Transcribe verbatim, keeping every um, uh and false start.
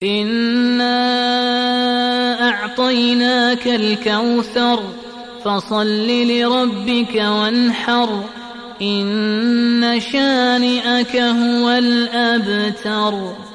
إنا أعطيناك الكوثر فصل لربك وانحر إن شانئك هو الأبتر.